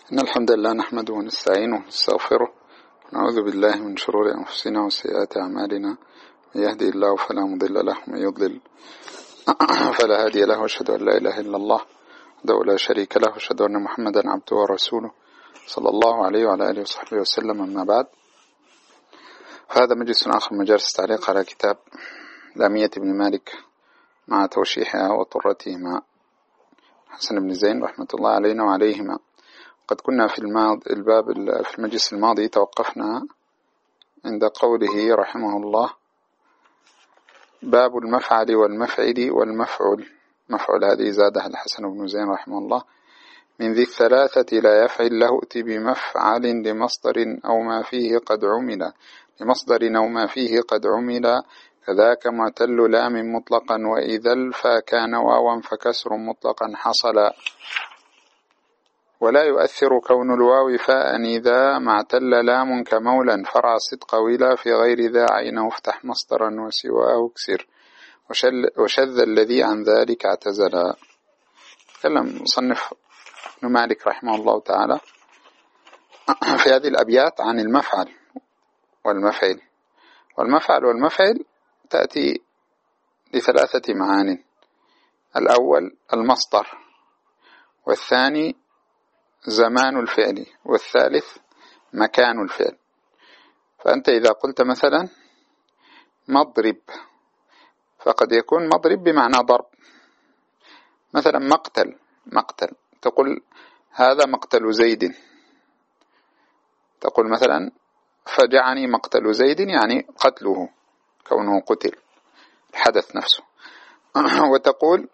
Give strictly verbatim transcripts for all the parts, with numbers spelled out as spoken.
إن الحمد لله نحمده ونستعينه ونستغفره ونعوذ بالله من شرور أنفسنا وسيئات أعمالنا. من يهدي الله فلا مضل له ومن يضلل فلا هادي له، وأشهد أن لا إله إلا الله وحده لا شريك له، وأشهد أن محمدا عبده ورسوله صلى الله عليه وعلى آله وصحبه وسلم. أما بعد، فهذا مجلس آخر، مجالس تعليق على كتاب لامية بن مالك مع توشيحها وطرته مع حسن بن زين رحمة الله علينا وعليهما. قد كنا في الماضي الباب في المجلس الماضي توقفنا عند قوله رحمه الله: باب المفعل والمفعل والمفعول. مفعول هذه زادها الحسن بن زين رحمه الله: من ذي الثلاثة لا يفعل له ائت بمفعل لمصدر أو ما فيه قد عمل لمصدر أو ما فيه قد عمل كذاك معتل لام مطلقا، وإذا الفا كان واوا فكسر مطلقا حصل، ولا يؤثر كون الواو فاء إذا ما اعتل لام كمولا فرع صدق ولا في غير ذا عينه افتح مصدرا وسواه اكسر وشذ الذي عن ذلك اعتزل. تكلم مصنف ابن مالك رحمه الله تعالى في هذه الأبيات عن المفعل والمفعل. والمفعل والمفعل تأتي لثلاثة معان: الأول المصدر، والثاني زمان الفعل، والثالث مكان الفعل. فأنت إذا قلت مثلا مضرب، فقد يكون مضرب بمعنى ضرب. مثلا مقتل، مقتل تقول هذا مقتل زيد. تقول مثلا فجعني مقتل زيد، يعني قتله، كونه قتل، الحدث نفسه. وتقول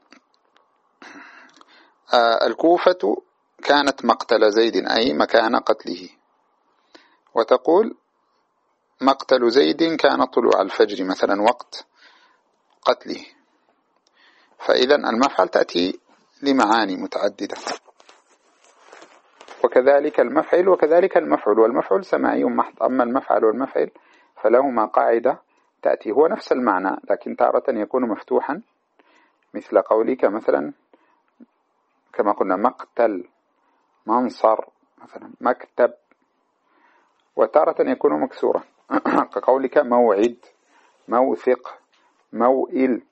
آه الكوفة كانت مقتل زيد، أي مكان قتله. وتقول مقتل زيد كان طلوع الفجر، مثلا وقت قتله. فإذا المفعل تأتي لمعاني متعددة، وكذلك المفعل وكذلك المفعول. والمفعول سماعي محض، أما المفعل والمفعل فلهما قاعدة تأتي، هو نفس المعنى لكن تارة يكون مفتوحا، مثل قولك مثلا كما قلنا مقتل، منصر، مثلا مكتب. وتارة يكون مكسورا كقولك موعد، موثق، موئل.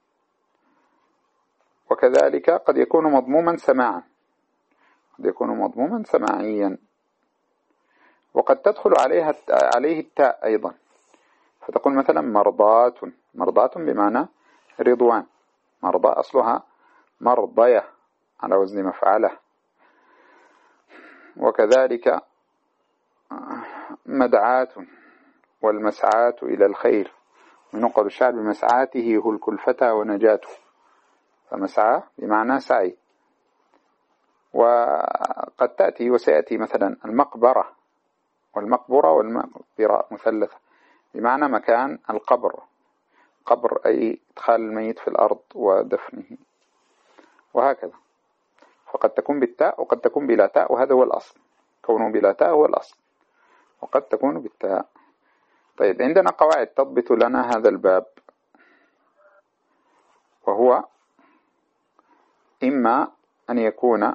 وكذلك قد يكون مضموما سماعا، قد يكون مضموما سماعيا. وقد تدخل عليها عليه التاء أيضا، فتقول مثلا مرضاة، مرضاة بمعنى رضوان، مرضى أصلها مرضية على وزن مفعله. وكذلك مدعاة، والمسعاة إلى الخير، ونقل الشعب بمسعاته هلك الفتى ونجاته، فمسعى بمعنى سعي. وقد تأتي وسيأتي مثلا المقبرة والمقبرة والمقبرة مثلثة بمعنى مكان القبر، قبر أي إدخال الميت في الأرض ودفنه، وهكذا. فقد تكون بالتاء وقد تكون بلا تاء، وهذا هو الأصل، كونه بلا تاء هو الأصل، وقد تكون بالتاء. طيب، عندنا قواعد تضبط لنا هذا الباب، وهو إما أن يكون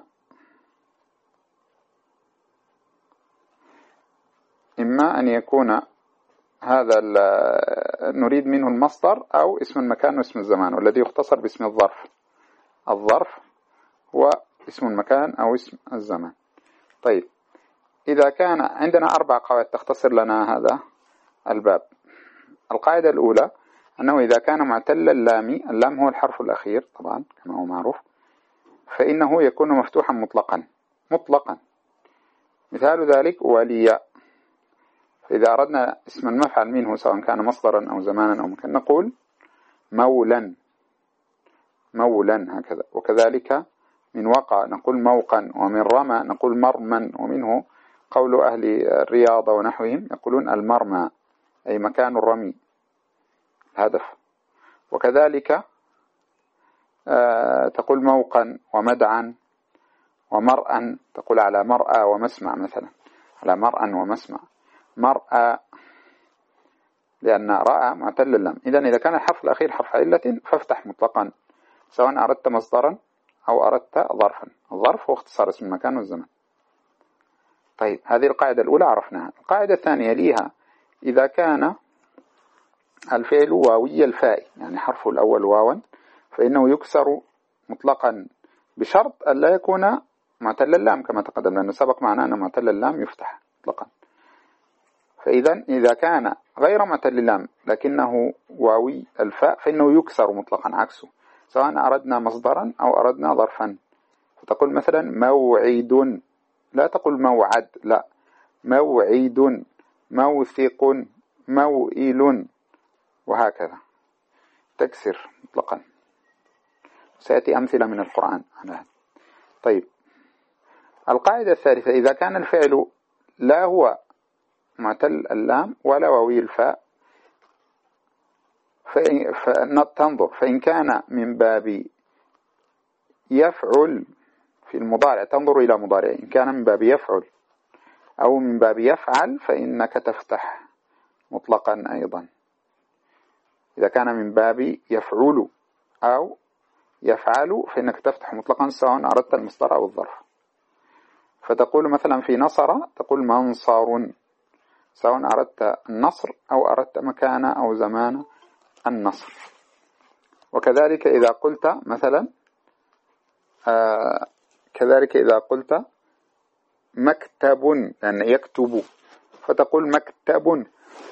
إما أن يكون هذا نريد منه المصدر أو اسم المكان واسم الزمان، والذي يختصر باسم الظرف. الظرف هو اسم المكان أو اسم الزمان. طيب، إذا كان عندنا أربع قواعد تختصر لنا هذا الباب. القاعدة الأولى أنه إذا كان معتل اللام، اللام هو الحرف الأخير طبعا كما هو معروف، فإنه يكون مفتوحا مطلقا مطلقا. مثال ذلك ولي. فإذا أردنا اسم المفعل منه سواء كان مصدرا أو زمانا أو مكان نقول مولا، مولا هكذا. وكذلك من وقع نقول موقا، ومن رمى نقول مرما، ومنه قول أهل الرياضة ونحوهم يقولون المرمى أي مكان الرمي، الهدف. وكذلك آه تقول موقا ومدعا ومرأا، تقول على مرأى ومسمع، مثلا على مرأى ومسمع، مرأى لأن رأى معتل اللام. إذن إذا كان الحرف الأخير حرف علة فافتح مطلقا، سواء أردت مصدرا أو أردت ظرفا. الظرف هو اختصار اسم المكان والزمان. طيب هذه القاعدة الأولى عرفناها. القاعدة الثانية ليها إذا كان الفعل واوي الفاء يعني حرفه الأول واوا فإنه يكسر مطلقا بشرط أن لا يكون معتل اللام كما تقدم، لأنه سبق معنا أن معتل اللام يفتح مطلقا. فإذا إذا كان غير معتل اللام لكنه واوي الفاء فإنه يكسر مطلقا عكسه، سواء أردنا مصدرا أو أردنا ظرفا. فتقول مثلا موعد، لا تقول موعد، لا، موعد، موثق، موئل، وهكذا تكسر مطلقا. سيأتي أمثلة من القرآن على هذا. طيب القاعدة الثالثة إذا كان الفعل لا هو معتل اللام ولا واوي الفاء فتنظر، فإن كان من باب يفعل في المضارع تنظر إلى مضارع، إن كان من باب يفعل أو من باب يفعل فإنك تفتح مطلقا أيضا. إذا كان من باب يفعل أو يفعل فإنك تفتح مطلقا سواء أردت المصدر أو الظرف. فتقول مثلا في نصر تقول منصر، سواء أردت النصر أو أردت مكان أو زمان النصر. وكذلك إذا قلت مثلا آه كذلك إذا قلت مكتب لأن يكتب فتقول مكتب،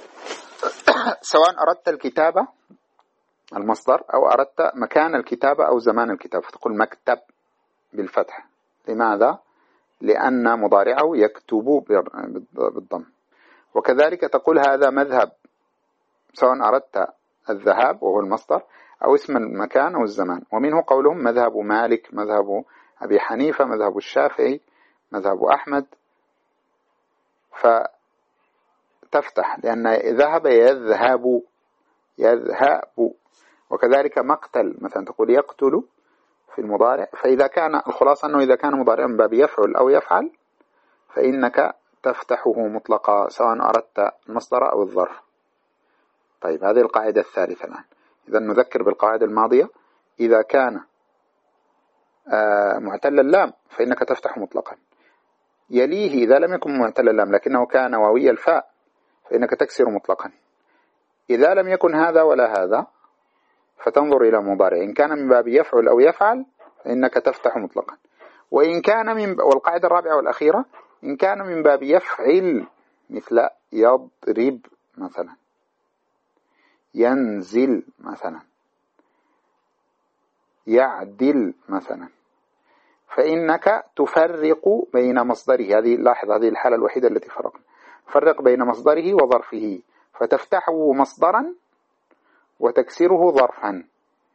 سواء أردت الكتابة المصدر أو أردت مكان الكتابة أو زمان الكتابة فتقول مكتب بالفتح. لماذا؟ لأن مضارعه يكتب بالضم. وكذلك تقول هذا مذهب، سواء أردت الذهاب وهو المصدر أو اسم المكان أو الزمان. ومنه قولهم مذهب مالك، مذهب أبي حنيفة، مذهب الشافعي، مذهب أحمد، فتفتح لأن ذهب يذهب يذهب. وكذلك مقتل مثلا تقول يقتل في المضارع. فإذا كان الخلاصة أنه إذا كان مضارعا من باب يفعل أو يفعل فإنك تفتحه مطلقا سواء أردت المصدر أو الظرف. طيب هذه القاعدة الثالثة الآن. إذا نذكر بالقاعدة الماضية، إذا كان معتل اللام فإنك تفتح مطلقا. يليه إذا لم يكن معتل اللام لكنه كان واوي الفاء فإنك تكسر مطلقا. إذا لم يكن هذا ولا هذا فتنظر إلى مضارع، إن كان من باب يفعل أو يفعل فإنك تفتح مطلقا. وإن كان من والقاعدة الرابعة والأخيرة إن كان من باب يفعل مثل يضرب مثلا، ينزل مثلا، يعدل مثلا، فإنك تفرق بين مصدره. هذه لاحظ هذه الحالة الوحيدة التي فرقنا، فرق بين مصدره وظرفه فتفتحه مصدرا وتكسره ظرفا.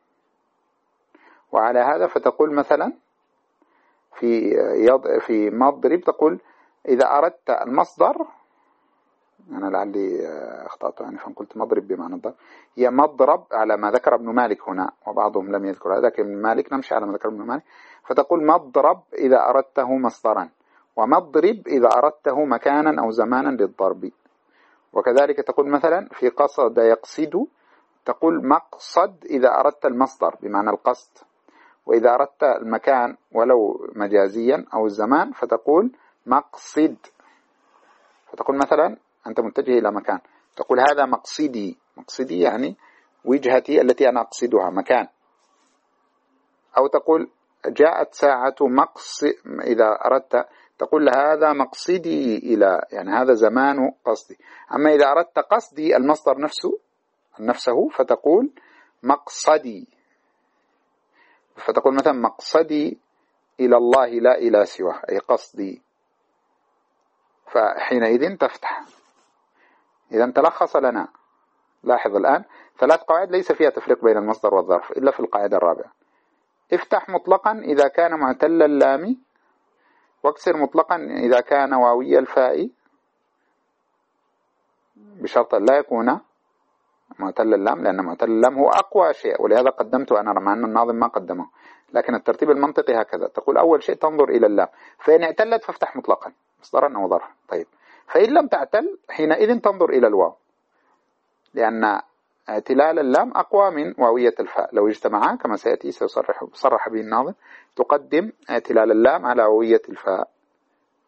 وعلى هذا فتقول مثلا في يض... في مضرب تقول إذا أردت المصدر، أنا لعلي أخطأت يعني فقلت مضرب بمعنى الضرب، هي مضرب على ما ذكر ابن مالك هنا وبعضهم لم يذكر هذا، لكن ابن مالك نمشي على ما ذكر ابن مالك. فتقول مضرب إذا أردته مصدرا، ومضرب إذا أردته مكانا أو زمانا للضرب. وكذلك تقول مثلا في قصد يقصد تقول مقصد إذا أردت المصدر بمعنى القصد، وإذا أردت المكان ولو مجازيا أو الزمان فتقول مقصد. فتقول مثلا أنت متجه إلى مكان تقول هذا مقصدي، مقصدي يعني وجهتي التي أنا أقصدها مكان. أو تقول جاءت ساعة مقص، إذا أردت تقول هذا مقصدي إلى يعني هذا زمان قصدي. أما إذا أردت قصدي المصدر نفسه نفسه فتقول مقصدي. فتقول مثلا مقصدي إلى الله لا إلى سواه أي قصدي، فحينئذ تفتح. إذا تلخص لنا، لاحظ الآن ثلاث قواعد ليس فيها تفريق بين المصدر والظرف إلا في القاعدة الرابعة. افتح مطلقا إذا كان معتل اللام، واكسر مطلقا إذا كان واوي الفاء بشرط لا يكون معتل اللام، لأن معتل اللام هو أقوى شيء، ولهذا قدمته أنا مع أن الناظم ما قدمه، لكن الترتيب المنطقي هكذا. تقول أول شيء تنظر إلى اللام، فإن اعتلت فافتح مطلقا مصدرا أو ظرفا. طيب فإن لم تعتل حينئذ تنظر إلى الواو، لأن اعتلال اللام أقوى من واوية الفاء. لو اجتمعا كما سيأتي سيصرح صرح به الناظم تقدم اعتلال اللام على واوية الفاء.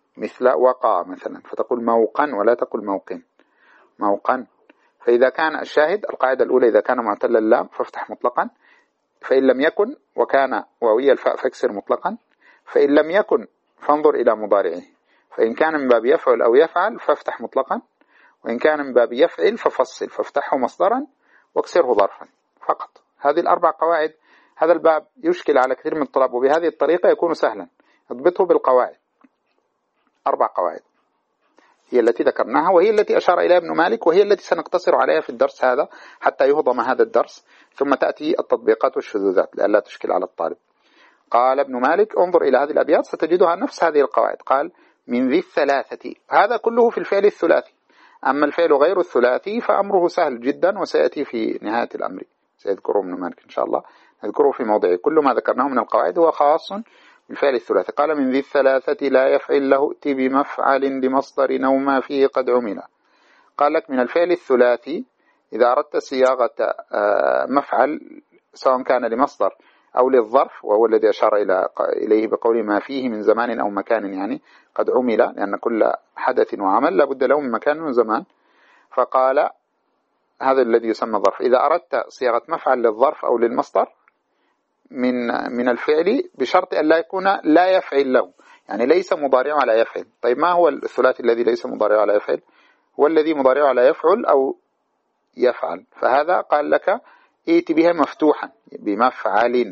مثل وقع مثلا، فتقول موقا ولا تقول موقن، موقا. فإذا كان الشاهد القاعدة الأولى إذا كان معتل اللام فافتح مطلقا، فإن لم يكن وكان واوي الفاء فاكسر مطلقا، فإن لم يكن فانظر إلى مضارعه، فإن كان من باب يفعل أو يفعل فافتح مطلقا، وإن كان من باب يفعل ففصل فافتحه مصدرا واكسره ظرفا فقط. هذه الأربع قواعد. هذا الباب يشكل على كثير من الطلاب، وبهذه الطريقة يكون سهلا. اضبطه بالقواعد، أربع قواعد هي التي ذكرناها، وهي التي أشار إليها ابن مالك، وهي التي سنقتصر عليها في الدرس هذا حتى يهضم هذا الدرس، ثم تأتي التطبيقات والشذوذات لئلا تشكل على الطالب. قال ابن مالك انظر إلى هذه الأبيات ستجدها نفس هذه القواعد. قال من ذي الثلاثة، هذا كله في الفعل الثلاثي. أما الفعل غير الثلاثي فأمره سهل جدا، وسيأتي في نهاية الأمر سيذكره ابن مالك إن شاء الله، نذكره في موضعه. كل ما ذكرناه من القواعد هو خاص بالفعل الثلاثي. قال من ذي الثلاثة لا يفعل له ائت بمفعل لمصدر نوما فيه قد عمل. قال لك من الفعل الثلاثي إذا أردت صياغة مفعل سواء كان لمصدر أو للظرف، وهو الذي أشار إلى إليه بقول ما فيه من زمان أو مكان، يعني قد عمل، لأن كل حدث وعمل لابد له من مكان وزمان. فقال هذا الذي يسمى ظرف. إذا أردت صياغة مفعل للظرف أو للمصدر من من الفعل بشرط أن لا يكون لا يفعل له، يعني ليس مضارع على يفعل. طيب ما هو الثلاثي الذي ليس مضارع على يفعل؟ هو الذي مضارع على يفعل أو يفعل. فهذا قال لك ائت بها مفتوحا بمفعل،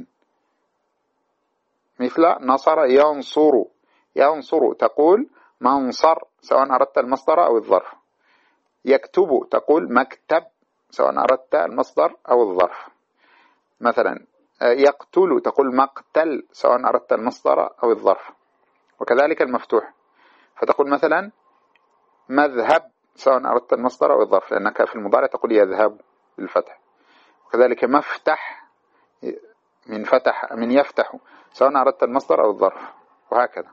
مثل نصر ينصر، ينصر تقول منصر سواء أردت المصدر أو الظرف. يكتب تقول مكتب سواء أردت المصدر أو الظرف. مثلا يقتل تقول مقتل سواء أردت المصدر أو الظرف. وكذلك المفتوح، فتقول مثلا مذهب سواء أردت المصدر أو الظرف، لأنك في المضارع تقول يذهب بالفتح. وكذلك مفتح من فتح من يفتح سواء أردت المصدر أو الظرف، وهكذا.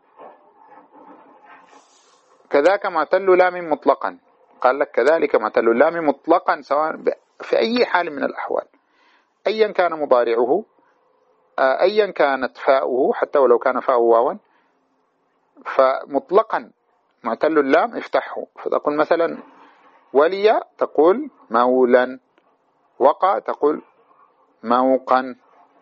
كذاك معتل لام مطلقا، قال لك كذلك معتل لام مطلقا سواء في أي حال من الأحوال، أيا كان مضارعه، أيا كانت فاؤه، حتى ولو كان فاؤه واوا، فمطلقا معتل اللام افتحه. فتقول مثلا ولي تقول مولا، وقع تقول موقا،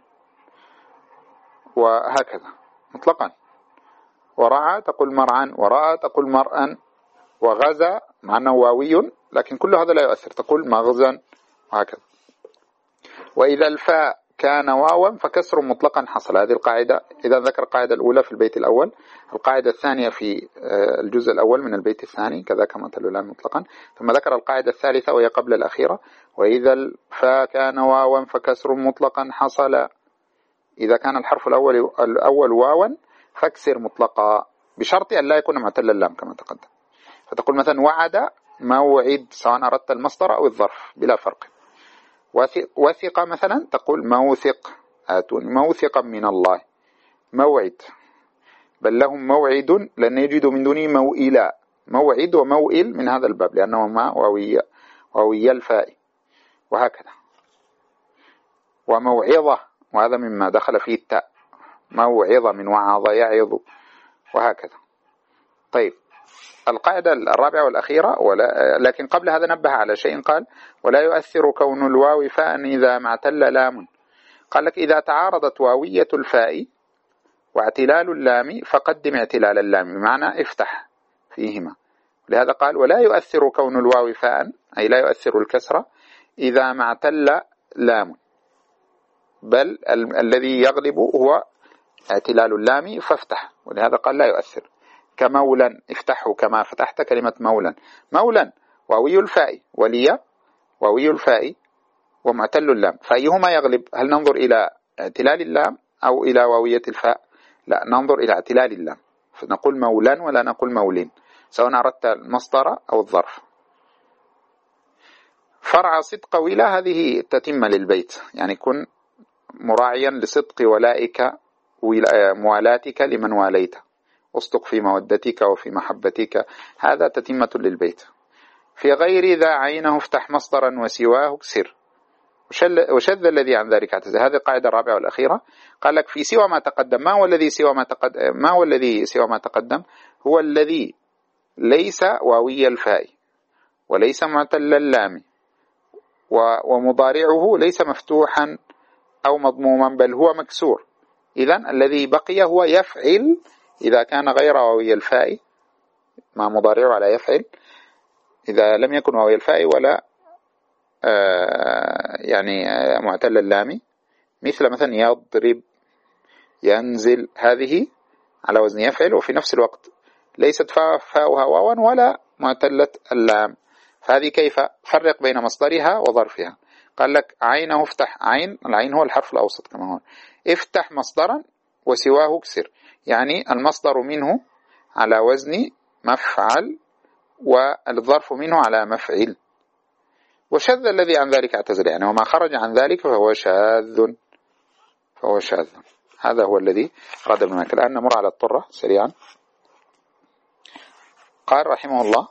وهكذا مطلقا. ورعى تقول مرعا، ورأى تقول مرأا، وغزى مع أنه واوي لكن كل هذا لا يؤثر تقول مغزا، وهكذا. وإذا الفاء كان واوا فكسر مطلقا حصل. هذه القاعدة إذا ذكر القاعدة الأولى في البيت الأول، القاعدة الثانية في الجزء الأول من البيت الثاني كذاك معتل لام مطلقا، ثم ذكر القاعدة الثالثة وهي قبل الأخيرة وإذا الفاء كان واوا فكسر مطلقا حصل. إذا كان الحرف الأول الأول واوا فاكسر مطلقا بشرط أن لا يكون معتل اللام كما تقدم. فتقول مثلا وعد موعد سواء أردت المصدر أو الظرف بلا فرق. وثق مثلا تقول موثق، آتون موثقا من الله. موعد بل لهم موعد لن يجدوا من دونه موئلا، موعد وموئل من هذا الباب لأنهما واوية واوية الفاء، وهكذا. وموعظة وهذا مما دخل فيه التاء، موعظة من وعظ يعظ، وهكذا. طيب القاعدة الرابعة والأخيرة ولا لكن قبل هذا نبه على شيء. قال ولا يؤثر كون الواو فاء إذا ما اعتل لام. قال لك إذا تعارضت واوية الفاء واعتلال اللام فقدم اعتلال اللام، بمعنى افتح فيهما. لهذا قال ولا يؤثر كون الواو فاء، أي لا يؤثر الكسرة إذا ما اعتل لام، بل ال الذي يغلب هو اعتلال اللام فافتح. ولهذا قال لا يؤثر. كمولا افتحه كما فتحت كلمة مولا. مولا واوي الفاء، ولي واوي الفاء ومعتل اللام، فأيهما يغلب؟ هل ننظر إلى اعتلال اللام أو إلى واوية الفاء؟ لا، ننظر إلى اعتلال اللام، فنقول مولا ولا نقول مولين سواء أردت المصدر أو الظرف. فرع صدق ولا هذه تتم للبيت، يعني كن مراعيا لصدق ولائك موالاتك لمن واليت، اصدق في مودتك وفي محبتك، هذا تتمة للبيت. في غير ذا عينه افتح مصدرا وسواه اكسر. وشذ الذي عن ذلك اعتزل. هذه القاعدة الرابعة والأخيرة. قال لك في سوى ما تقدم. ما هو الذي سوى ما تقدم؟ ما هو الذي سوى ما تقدم؟ هو الذي ليس واوي الفاء وليس معتل اللام ومضارعه ليس مفتوحا أو مضموما بل هو مكسور. إذن الذي بقي هو يفعل إذا كان غير واوي الفاء مع مضارعه على يفعل، إذا لم يكن واوي الفاء ولا آه يعني آه معتل اللام، مثل مثلا يضرب، ينزل، هذه على وزن يفعل وفي نفس الوقت ليست فاؤها واوا ولا معتلة اللام، فهذه كيف؟ فرق بين مصدرها وظرفها. قال لك عينه افتح، عين، العين هو الحرف الأوسط كما هو، افتح مصدرا وسواه اكسر، يعني المصدر منه على وزن مفعل والظرف منه على مفعل. وشذ الذي عن ذلك اعتزل، يعني وما خرج عن ذلك فهو شاذ فهو شاذ. هذا هو الذي أراد ابن مالك. الآن نمر على الطرة سريعا. قال رحمه الله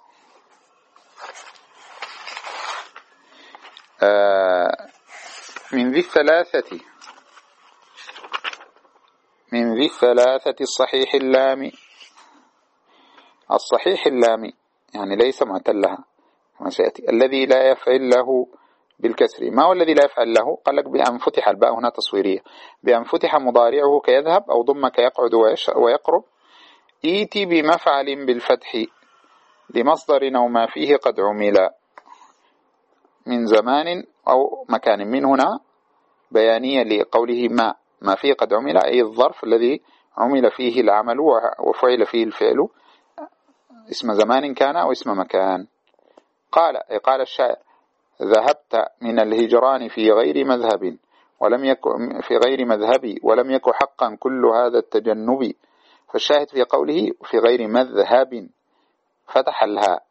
آه من ذي الثلاثة من ذي الثلاثة الصحيح اللام، الصحيح اللام يعني ليس معتلها كما سيأتي، الذي لا يفعل له بالكسر. ما هو الذي لا يفعل له؟ قال لك بأن فتح، الباء هنا تصويرية، بأن فتح مضارعه كيذهب أو ضم كيقعد ويقرب. إيتي بمفعل بالفتح لمصدر أو ما فيه قد عمل من زمان أو مكان. من هنا بيانية لقوله ما ما فيه قد عمل، أي الظرف الذي عمل فيه العمل وفعل فيه الفعل، اسم زمان كان أو اسم مكان. قال أي قال الشاعر ذهبت من الهجران في غير مذهب ولم يكن في غير مذهبي ولم يكن حقا كل هذا التجنب. فالشاهد في قوله في غير مذهب فتح الهاء.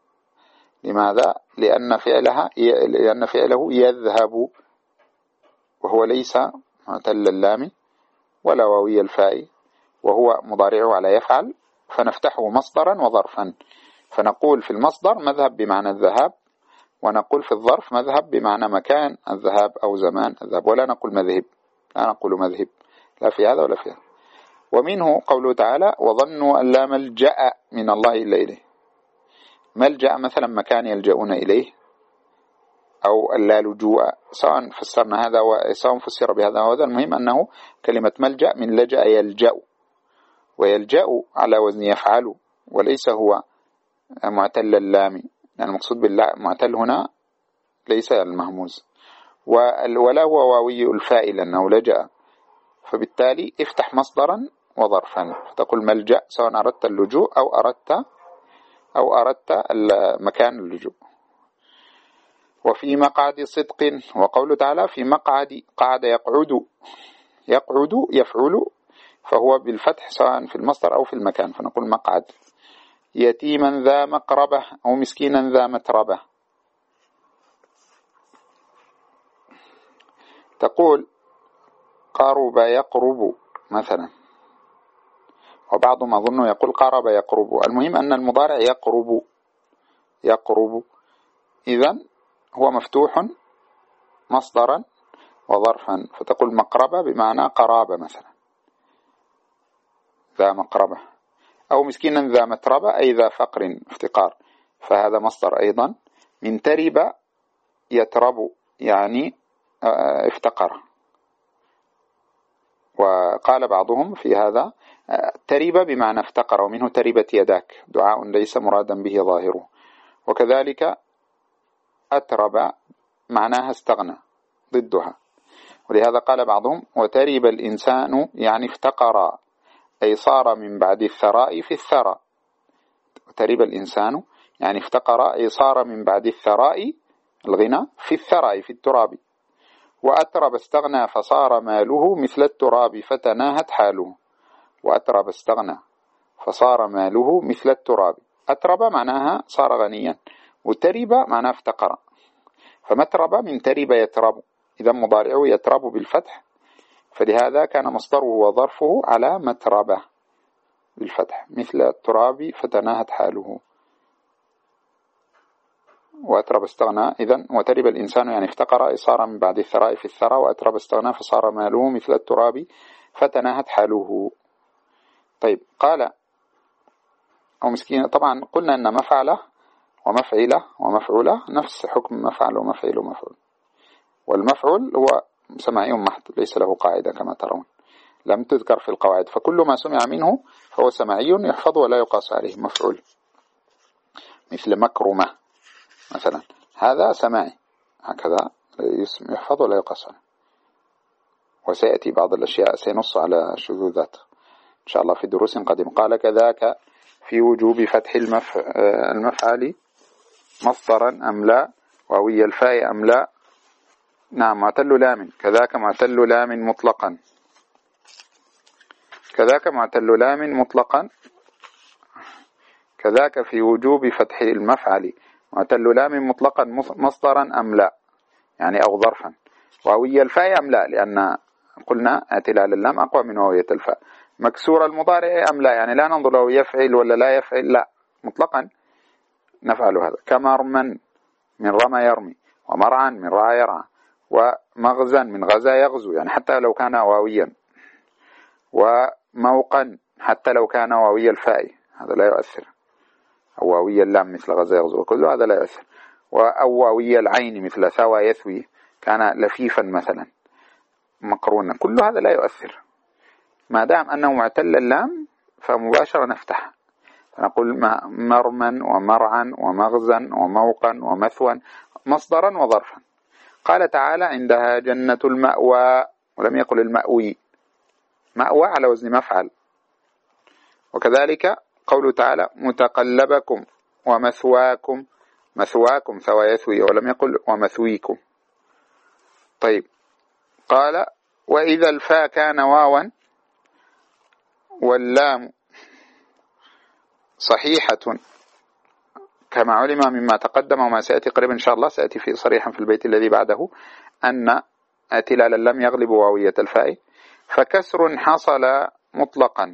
لماذا؟ لأن فعلها لأن فعله يذهب وهو ليس معتل اللام ولا واوي الفاء وهو مضارعه على يفعل، فنفتحه مصدرا وظرفا. فنقول في المصدر مذهب بمعنى الذهاب، ونقول في الظرف مذهب بمعنى مكان الذهاب أو زمان الذهاب، ولا نقول مذهب، لا نقول مذهب لا في هذا ولا في هذا. ومنه قوله تعالى وظنوا أن لا ملجأ من الله إلا إليه. ملجأ مثلا مكان يلجؤون إليه أو لا لجوء، سواء فسرنا هذا وسواء فسر بهذا وهذا، المهم أنه كلمة ملجأ من لجأ يلجأ، ويلجأ على وزن يفعل وليس هو معتل اللام، يعني المقصود بالمعتل هنا ليس المهموز، ولا هو واوي الفاء لأنه لجأ. فبالتالي افتح مصدرا وظرفا، فتقول ملجأ سواء أردت اللجوء أو أردت أو أردت مكان اللجوء. وفي مقعد صدق، وقوله تعالى في مقعد، قعد يقعد، يقعد يفعل، فهو بالفتح سواء في المصدر أو في المكان، فنقول مقعد. يتيما ذا مقربة أو مسكينا ذا متربة. تقول قرب يقرب مثلا، وبعضهم أظن يقول قرب يقرب، المهم أن المضارع يقرب يقرب، إذن هو مفتوح مصدرا وظرفا، فتقول مقربة بمعنى قرابة مثلا، ذا مقربة. أو مسكينا ذا متربة أي ذا فقر افتقار، فهذا مصدر أيضا. من ترب يترب يعني افتقر. وقال بعضهم في هذا ترب بمعنى افتقر، ومنه تربت يداك، دعاء ليس مرادا به ظاهره. وكذلك أترب معناها استغنى ضدها، ولهذا قال بعضهم وترب الإنسان يعني افتقر، أي صار من بعد الثراء في الثرى. ترب الإنسان يعني افتقر أي صار من بعد الثراء الغنى في الثراء في التراب. وأترب استغنى فصار ماله مثل التراب فتناهت حاله. وأترب استغنى فصار ماله مثل التراب. أترب معناها صار غنيا، وترب معناها افتقر. فمترب من ترب يترب، إذا مضارعه يترب بالفتح، فلهذا كان مصدره وظرفه على متربة بالفتح مثل التراب فتناهت حاله. وأترب استغنى إذن وترب الإنسان يعني افتقر صار من بعد الثراء في الثرى، وأترب استغنى فصار ماله مثل التراب فتناهت حاله. طيب قال أو مسكين، طبعا قلنا أن مفعله ومفعله ومفعوله نفس حكم مفعل ومفعل ومفعول، والمفعول هو سماعي محض ليس له قاعدة كما ترون، لم تذكر في القواعد، فكل ما سمع منه فهو سماعي يحفظ ولا يقاس عليه مفعول. مثل مكرمة مثلا، هذا سماعي هكذا يحفظ ولا يقاس عليه، وسيأتي بعض الأشياء سينص على شذوذات إن شاء الله في دروس قادمة. قال كذاك في وجوب فتح المف... المفعل مصدرا أم لا، واوي الفاء أم لا. نعم معتل لام، كذاك معتل لام مطلقا، كذاك معتل لام مطلقا، كذاك في وجوب فتح المفعل معتل لام مطلقا مصدرا أم لا، يعني أو ظرفا. واوي الفاء أم لا، لأن قلنا اعتلال اللام أقوى من واوية الفاء. مكسور المضارع أم لا، يعني لا ننظر له يفعل ولا لا يفعل، لا مطلقا نفعل هذا. كمرمن من رمى يرمي، ومرعا من رعى يرعى، ومغزا من غزا يغزو، يعني حتى لو كان واويا، وموقا حتى لو كان واوي الفاء هذا لا يؤثر، أو واوي اللام مثل غزا يغزو وكل هذا لا يؤثر. أو واوي العين مثل ثوى يثوي، كان لفيفا مثلا مقرونا، كل هذا لا يؤثر ما دام أنه معتل اللام، فمباشرة نفتح فنقول مرما ومرعا ومغزا وموقا ومثوا مصدرا وظرفا. قال تعالى عندها جنة المأوى، ولم يقل المأوي، مأوى على وزن مفعل. وكذلك قوله تعالى متقلبكم ومثواكم، مثواكم ثوى يثوي، ولم يقل ومثويكم. طيب قال وإذا الفاء كان واوا واللام صحيحة، كما علم مما تقدم وما سيأتي قريبا إن شاء الله، سيأتي في صريحا في البيت الذي بعده أن اعتلال اللام يغلب واوية الفاء، فكسر حصل مطلقا،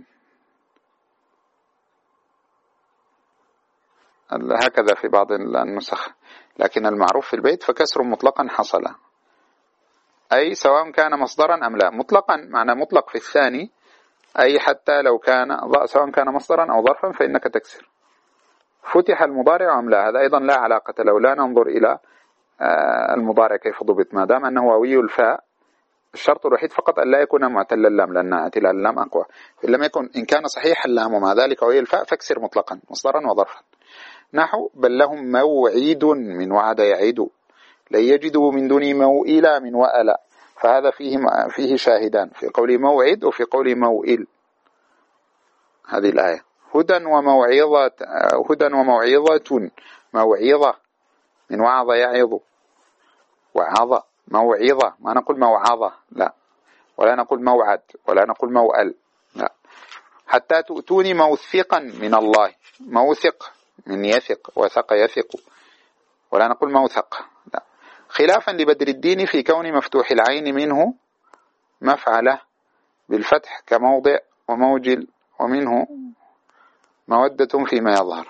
هكذا في بعض النسخ، لكن المعروف في البيت فكسر مطلقا حصل، أي سواء كان مصدرا أم لا. مطلقا معنى مطلق في الثاني، أي حتى لو كان سواء كان مصدرا أو ظرفا فإنك تكسر. فتح المضارع أم لا، هذا أيضا لا علاقة له، لا ننظر إلى المضارع كيف ضبط، ما دام أنه واوي الفاء. الشرط الوحيد فقط أن لا يكون معتل اللام، لأن اعتلال اللام أقوى. إن لم يكن، إن كان صحيح اللام ومع ذلك واوي الفاء فاكسر مطلقا مصدرا وظرفا. نحو بل لهم موعد من وعد يعيد، لن يجدوا من دون موئلا من وألا، فهذا فيه فيه شاهدان، في قول موعد وفي قول موئل. هذه الآية هدى وموعظة، هدى وموعظة، موعظة من وعظ يعظ، وعظ موعظة، ما نقول موعظة لا، ولا نقول موعد، ولا نقول موأل لا. حتى تؤتوني موثقا من الله، موثق من يثق، وثق يثق، ولا نقول موثق لا. خلافا لبدر الدين في كون مفتوح العين منه مفعله بالفتح كموضع وموجل، ومنه مودة فيما يظهر.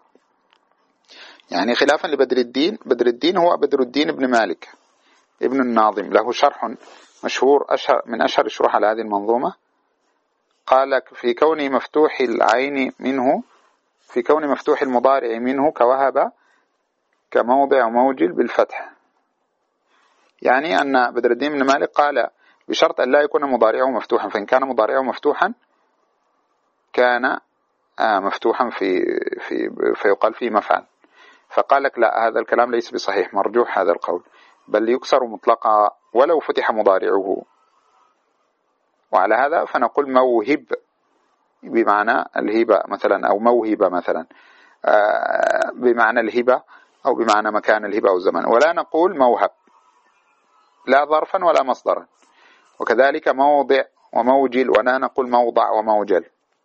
يعني خلافا لبدر الدين، بدر الدين هو بدر الدين ابن مالك ابن الناظم، له شرح مشهور أشهر من أشهر الشروح على هذه المنظومة. قال في كون مفتوح العين منه، في كون مفتوح المضارع منه كوهب كموضع وموجل بالفتح، يعني أن بدر الدين ابن مالك قال بشرط أن لا يكون مضارعه مفتوحا، فإن كان مضارعه مفتوحا كان آه مفتوحا في في فيقال فيه مفعل. فقال لك لا، هذا الكلام ليس بصحيح، مرجوح هذا القول، بل يكسر مطلقا ولو فتح مضارعه. وعلى هذا فنقول موهب بمعنى الهبة مثلا، أو موهبة مثلا آه بمعنى الهبة، أو بمعنى مكان الهبة أو الزمن، ولا نقول موهب لا ظرفا ولا مصدرا. وكذلك موضع وموجل، ولا نقول موضع وموجل،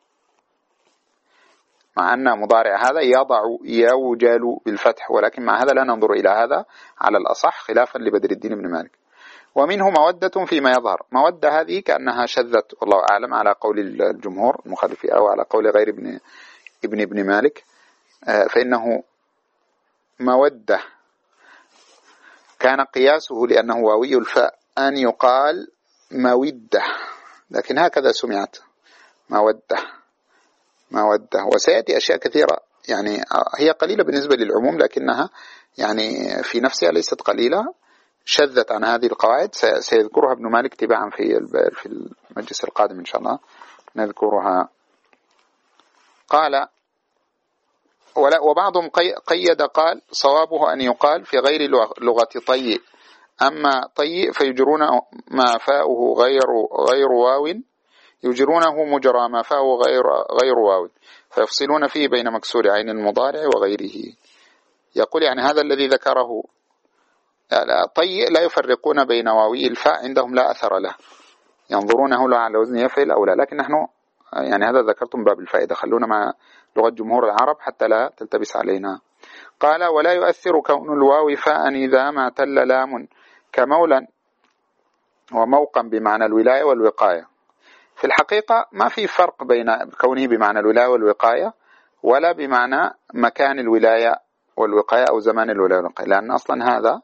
مع أن مضارع هذا يضع يوجل بالفتح، ولكن مع هذا لا ننظر إلى هذا على الأصح خلافا لبدر الدين بن مالك. ومنه مودة فيما يظهر، مودة هذه كأنها شذت والله أعلم على قول الجمهور المخالفين أو على قول غير ابن ابن ابن مالك، فإنه مودة كان قياسه لأنه واوي الفاء أن يقال مودة، لكن هكذا سمعت مودة مودة. وسيأتي أشياء كثيرة يعني هي قليلة بالنسبة للعموم، لكنها يعني في نفسها ليست قليلة، شذت عن هذه القواعد، سيذكرها ابن مالك تباعا في في المجلس القادم إن شاء الله نذكرها. قال وبعضهم قيد قال صوابه أن يقال في غير لغة طي، أما طي فيجرون ما فاؤه غير غير واو، يجرونه مجرى ما فاؤه غير غير واو، فيفصلون فيه بين مكسور عين المضارع وغيره. يقول يعني هذا الذي ذكره طي لا يفرقون بين واوي الفاء، عندهم لا أثر له، ينظرونه له على وزن يفعل أو لا، لكن نحن يعني هذا ذكرتم باب الفائدة، خلونا مع لغة جمهور العرب حتى لا تلتبس علينا. قال ولا يؤثر كون الواو فاء إذا ما اعتل لام كمولا وموقا بمعنى الولاية والوقاية. في الحقيقة ما في فرق بين كونه بمعنى الولاية والوقاية ولا بمعنى مكان الولاية والوقاية أو زمان الولاية والوقاية، لأن أصلا هذا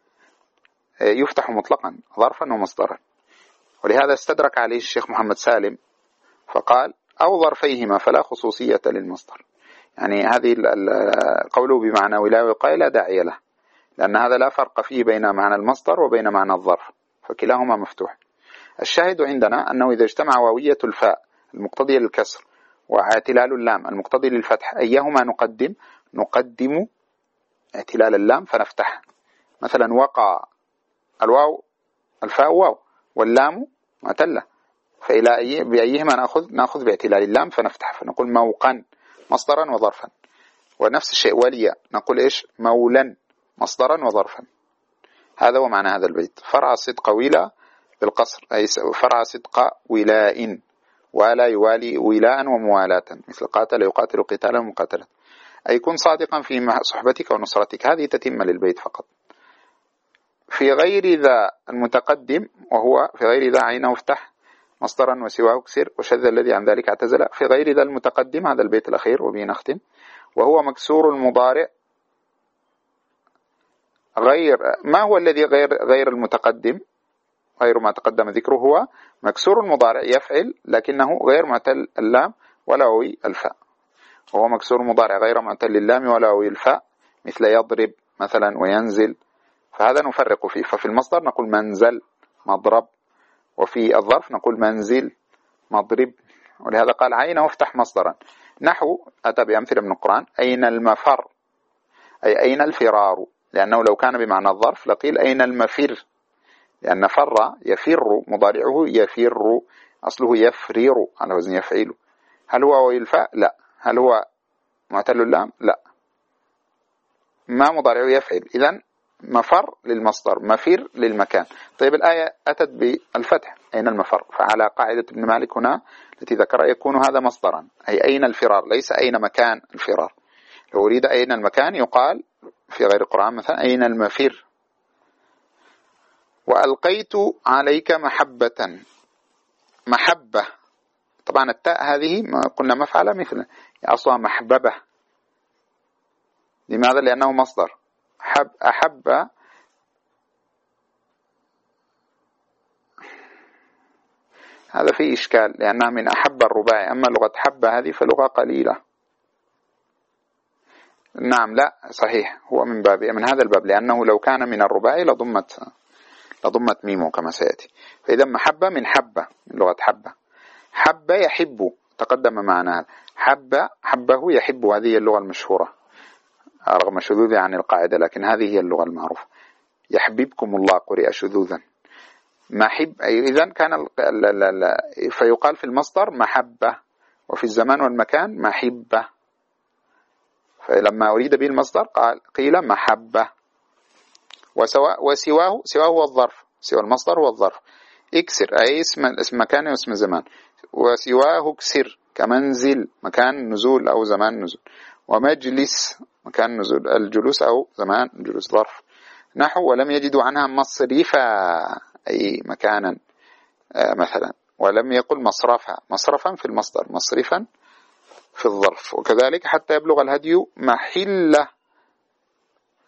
يفتح مطلقا ظرفا ومصدرا، ولهذا استدرك عليه الشيخ محمد سالم فقال أو ظرفيهما فلا خصوصية للمصدر. يعني هذه قوله بمعنى ولاية وقاية لا داعي له، لأن هذا لا فرق فيه بين معنى المصدر وبين معنى الظرف، فكلاهما مفتوح. الشاهد عندنا أنه إذا اجتمع واوية الفاء المقتضية للكسر واعتلال اللام المقتضي للفتح أيهما نقدم؟ نقدم اعتلال اللام فنفتح. مثلا وقع الواو الفاء واو واللام معتلة، فإلى أي بأيهما نأخذ؟ نأخذ باعتلال اللام فنفتح، فنقول موقا مصدرا وظرفا. ونفس الشيء وليا نقول إيش؟ مولا مصدرا وظرفا. هذا هو معنى هذا البيت. فرع صدق ولا بالقصر أي فرع صدق ولاء، ولا يوالي ولاء وموالاة، مثل قاتل يقاتل قتالا ومقاتلة، أي كن صادقا في صحبتك ونصرتك. هذه تتم للبيت فقط. في غير ذا المتقدم، وهو في غير ذا عينه افتح مصدرا وسواه اكسر وشذ الذي عن ذلك اعتزل. في غير ذا المتقدم هذا البيت الأخير وبه نختم، وهو مكسور المضارع غير ما هو الذي غير غير المتقدم غير ما تقدم ذكره، هو مكسور المضارع يفعل لكنه غير معتل اللام ولا واوي الفاء. وهو مكسور المضارع غير معتل اللام ولا واوي الفاء، مثل يضرب مثلا وينزل، فهذا نفرق فيه. ففي المصدر نقول منزل مضرب، وفي الظرف نقول منزل مضرب. ولهذا قال عينه افتح مصدرا، نحو أتى بأمثلة من القرآن أين المفر أي أين الفرار، لأنه لو كان بمعنى الظرف لقيل أين المفر، لأن فر يفر مضارعه يفر أصله يفرير على وزن يفعيل. هل هو واوي الفاء؟ لا. هل هو معتل اللام؟ لا. ما مضارعه يفعل، إذن مفر للمصدر مفر للمكان. طيب الآية أتت بالفتح أين المفر، فعلى قاعدة ابن مالك هنا التي ذكر يكون هذا مصدرا أي أين الفرار، ليس أين مكان الفرار. لو أريد أين المكان يقال في غير القرآن مثلا أين المفر. وألقيت عليك محبة، محبة طبعا التاء هذه قلنا مفعلة مثل أصلا محببة. لماذا؟ لأنه مصدر. حب أحب هذا فيه إشكال لأنها من أحب الرباعي، أما لغة حب هذه فلغة قليلة. نعم لا صحيح هو من باب من هذا الباب، لأنه لو كان من الرباعي لضمت لضمت ميمه كما سيأتي. فإذا محبة من حبة من لغة حبة. حب يحب تقدم معنا، حب حبه يحب، هذه هي اللغة المشهورة رغم شذوذ عن القاعدة، لكن هذه هي اللغة المعروفة. يحببكم الله قرئ شذوذا. محب إذن كان ال ال ال فيقال في المصدر محبة، وفي الزمان والمكان محبة. فلما أريد به المصدر قال قيل محبة. وسواء وسواه سواه هو الظرف، سوى المصدر هو الظرف. اكسر أي اسم اسم مكان واسم زمان، وسواه اكسر كمنزل مكان نزول أو زمان نزول، ومجلس مكان نزول الجلوس أو زمان جلوس ظرف. نحو ولم يجدوا عنها مصرفا أي مكانا مثلا، ولم يقل مصرفا مصرفا في المصدر مصرفا في الظرف. وكذلك حتى يبلغ الهدي محلة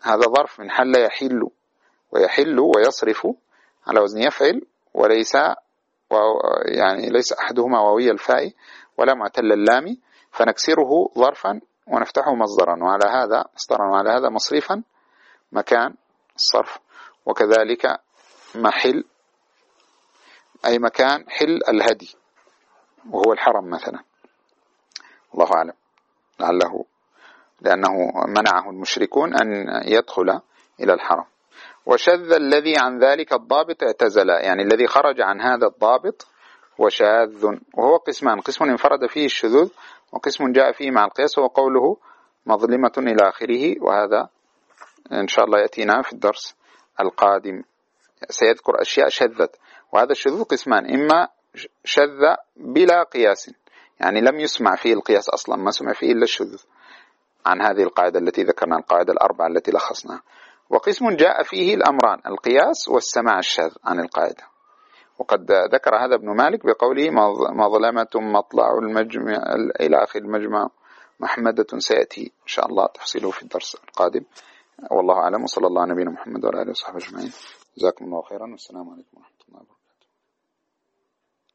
هذا ظرف من حل يحل، ويحل ويصرف على وزن يفعل، وليس يعني ليس أحدهما واوي الفاء ولا معتل اللام، فنكسره ظرفا ونفتحه مصدرا، وعلى هذا مصدرا، وعلى هذا مصرفا مكان الصرف. وكذلك محل أي مكان حل الهدي وهو الحرم مثلا، الله أعلم، لعله لأنه منعه المشركون أن يدخل إلى الحرم. وشذ الذي عن ذلك الضابط اعتزل، يعني الذي خرج عن هذا الضابط وشاذ، وهو قسمان: قسم انفرد فيه الشذوذ، وقسم جاء فيه مع القياس، وهو قوله مظلمة إلى آخره. وهذا إن شاء الله يأتينا في الدرس القادم، سيذكر أشياء شذت. وهذا الشذوذ قسمان: إما شذ بلا قياس، يعني لم يسمع فيه القياس أصلا، ما سمع فيه إلا الشذوذ عن هذه القاعدة التي ذكرنا، القاعدة الأربعة التي لخصناها. وقسم جاء فيه الأمران: القياس والسماع الشاذ عن القاعدة. وقد ذكر هذا ابن مالك بقوله مظلمة مطلع المجمع إلى آخر المجمع محمدة، سيأتي إن شاء الله تفصيله في الدرس القادم. والله أعلم، وصلى الله على نبينا محمد وعلى آله وصحبه أجمعين. جزاكم الله خيرا، والسلام عليكم ورحمة الله وبركاته.